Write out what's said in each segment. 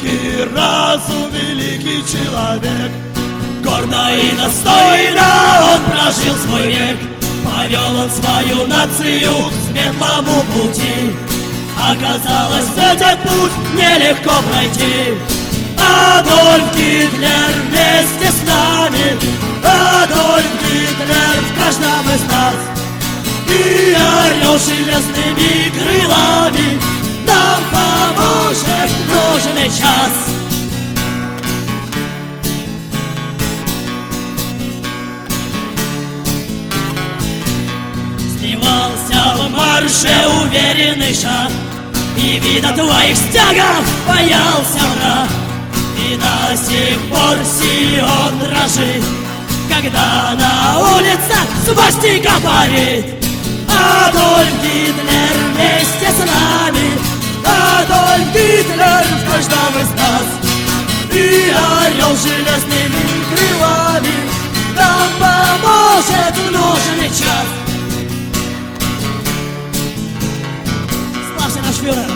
великий разум, великий человек. Гордо и достойно он прожил свой век. Повел он свою нацию к светлому пути. Оказалось, этот путь нелегко пройти. Адольф Гитлер вместе с нами, Адольф Гитлер в каждом из нас. И орел железными крылами нам поможет в нужный час. Сливался в марше уверенный шаг, и вида твоих стягов боялся враг. И до сих пор силен дрожит, когда на улицах свастика парит. Адольф Гитлер вместе с нами, Адольф Гитлер в каждом из нас. И орел железными крылами нам поможет в нужный час. Славься наш фюрер!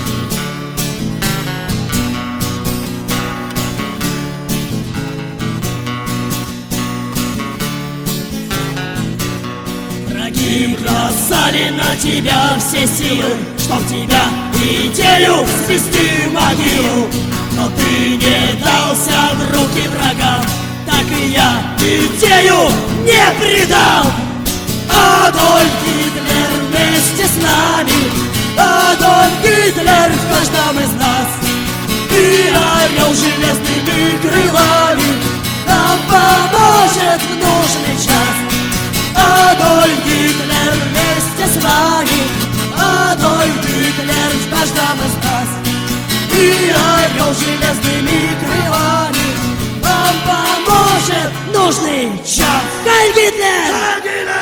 Враги бросали на тебя все силы, чтоб тебя идею свести в могилу. Но ты не дался в руки врагам, так и я идею не предал. Адольф Гитлер вместе с нами, Адольф Гитлер в каждом из нас. И орел железными крылами нам поможет в нужный час. Адольф Гитлер вместе с вами, Адольф Гитлер в каждом из нас. И орел железными крылами нам поможет в нужный час. Хайль Гитлер!